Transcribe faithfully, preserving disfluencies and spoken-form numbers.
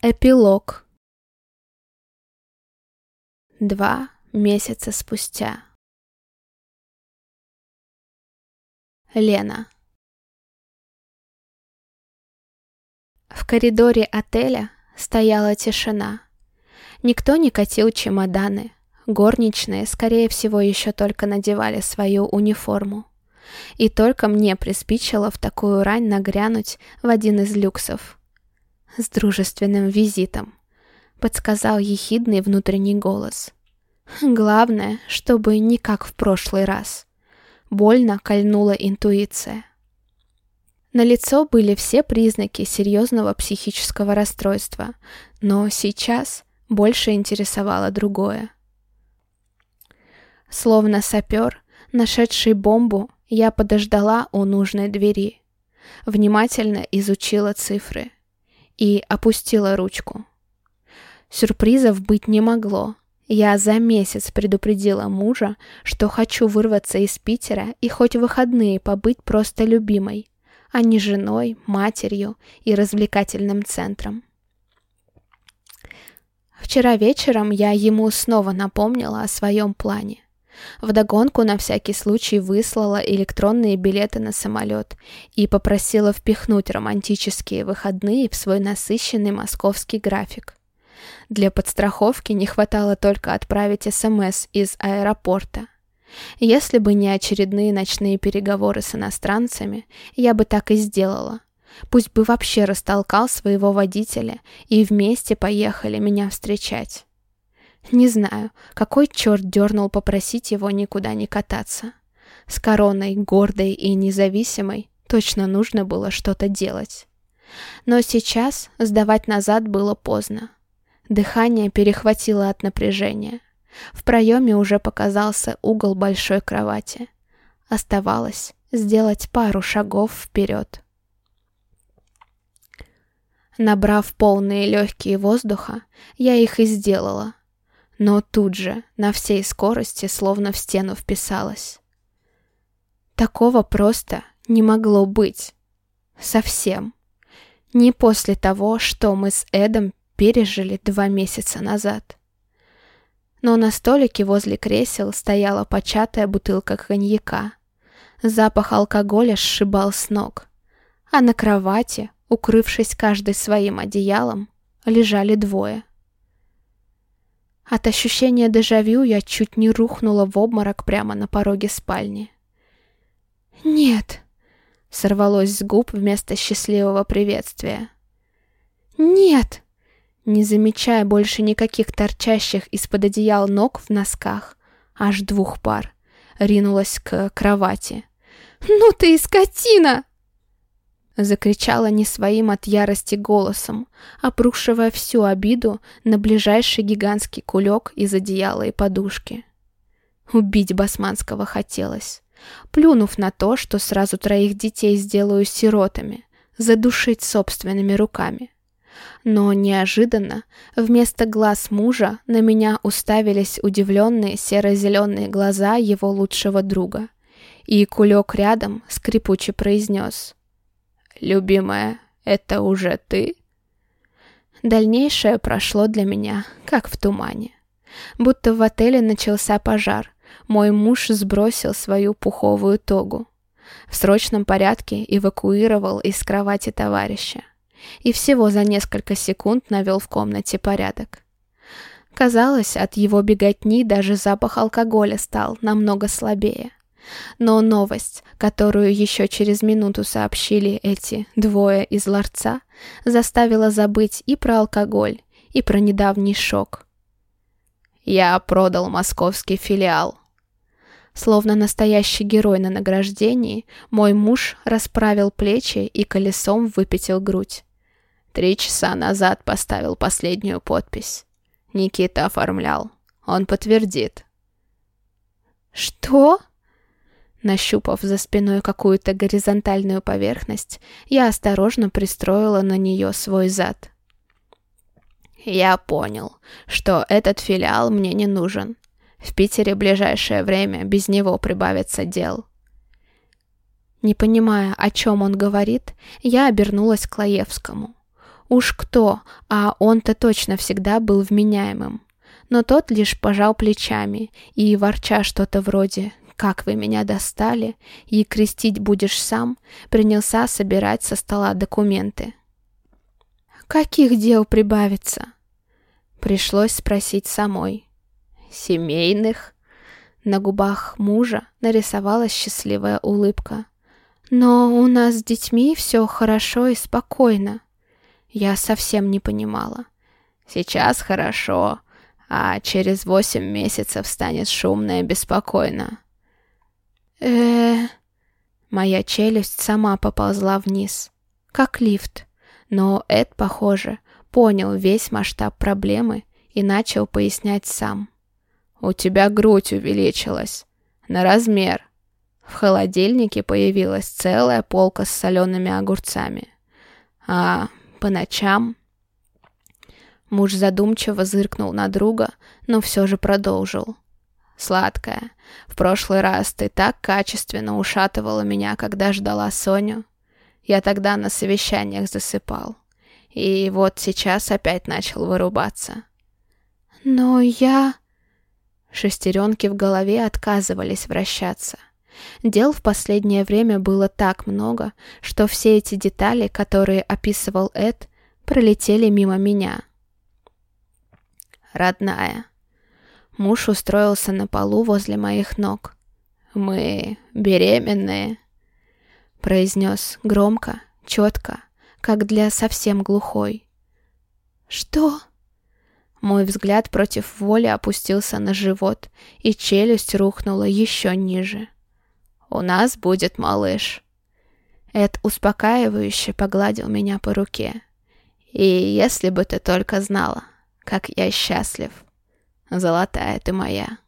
Эпилог. Два месяца спустя. Лена. В коридоре отеля стояла тишина. Никто не катил чемоданы. Горничные, скорее всего, еще только надевали свою униформу. И только мне приспичило в такую рань нагрянуть в один из люксов. «С дружественным визитом», — подсказал ехидный внутренний голос. Главное, чтобы не как в прошлый раз. Больно кольнула интуиция. Налицо были все признаки серьезного психического расстройства, но сейчас больше интересовало другое. Словно сапер, нашедший бомбу, я подождала у нужной двери, внимательно изучила цифры и опустила ручку. Сюрпризов быть не могло. Я за месяц предупредила мужа, что хочу вырваться из Питера и хоть в выходные побыть просто любимой, а не женой, матерью и развлекательным центром. Вчера вечером я ему снова напомнила о своем плане. Вдогонку на всякий случай выслала электронные билеты на самолет и попросила впихнуть романтические выходные в свой насыщенный московский график. Для подстраховки не хватало только отправить СМС из аэропорта. Если бы не очередные ночные переговоры с иностранцами, я бы так и сделала. Пусть бы вообще растолкал своего водителя и вместе поехали меня встречать. Не знаю, какой черт дернул попросить его никуда не кататься. С короной, гордой и независимой, точно нужно было что-то делать. Но сейчас сдавать назад было поздно. Дыхание перехватило от напряжения. В проеме уже показался угол большой кровати. Оставалось сделать пару шагов вперед. Набрав полные легкие воздуха, я их и сделала. Но тут же, на всей скорости, словно в стену вписалась. Такого просто не могло быть. Совсем. Не после того, что мы с Эдом пережили два месяца назад. Но на столике возле кресел стояла початая бутылка коньяка. Запах алкоголя сшибал с ног. А на кровати, укрывшись каждый своим одеялом, лежали двое. От ощущения дежавю я чуть не рухнула в обморок прямо на пороге спальни. «Нет!» — сорвалось с губ вместо счастливого приветствия. «Нет!» Не замечая больше никаких торчащих из-под одеял ног в носках, аж двух пар, ринулась к кровати. «Ну ты и скотина!» Закричала не своим от ярости голосом, обрушивая всю обиду на ближайший гигантский кулек из одеяла и подушки. Убить Басманского хотелось, плюнув на то, что сразу троих детей сделаю сиротами, задушить собственными руками. Но неожиданно вместо глаз мужа на меня уставились удивленные серо-зеленые глаза его лучшего друга, и кулек рядом скрипуче произнес: «Любимая, это уже ты?» Дальнейшее прошло для меня, как в тумане. Будто в отеле начался пожар, мой муж сбросил свою пуховую тогу. В срочном порядке эвакуировал из кровати товарища. И всего за несколько секунд навел в комнате порядок. Казалось, от его беготни даже запах алкоголя стал намного слабее. Но новость, которую еще через минуту сообщили эти двое из ларца, заставила забыть и про алкоголь, и про недавний шок. «Я продал московский филиал». Словно настоящий герой на награждении, мой муж расправил плечи и колесом выпятил грудь. Три часа назад поставил последнюю подпись. Никита оформлял. Он подтвердит. «Что?» Нащупав за спиной какую-то горизонтальную поверхность, я осторожно пристроила на нее свой зад. «Я понял, что этот филиал мне не нужен. В Питере в ближайшее время без него прибавится дел». Не понимая, о чем он говорит, я обернулась к Лаевскому. Уж кто, а он-то точно всегда был вменяемым. Но тот лишь пожал плечами и, ворча что-то вроде «как вы меня достали» и «крестить будешь сам», принялся собирать со стола документы. «Каких дел прибавится?» Пришлось спросить самой. «Семейных?» На губах мужа нарисовалась счастливая улыбка. «Но у нас с детьми все хорошо и спокойно». Я совсем не понимала. «Сейчас хорошо, а через восемь месяцев станет шумно и беспокойно». э Моя челюсть сама поползла вниз, как лифт. Но Эд, похоже, понял весь масштаб проблемы и начал пояснять сам. «У тебя грудь увеличилась. На размер. В холодильнике появилась целая полка с солеными огурцами. А по ночам...» Муж задумчиво зыркнул на друга, но все же продолжил. «Сладкая, в прошлый раз ты так качественно ушатывала меня, когда ждала Соню. Я тогда на совещаниях засыпал. И вот сейчас опять начал вырубаться». «Но я...» Шестеренки в голове отказывались вращаться. Дел в последнее время было так много, что все эти детали, которые описывал Эд, пролетели мимо меня. «Родная». Муж устроился на полу возле моих ног. «Мы беременные», — произнес громко, четко, как для совсем глухой. «Что?» Мой взгляд против воли опустился на живот, и челюсть рухнула еще ниже. «У нас будет малыш». Эд успокаивающе погладил меня по руке. «И если бы ты только знала, как я счастлив. Золотая ты моя».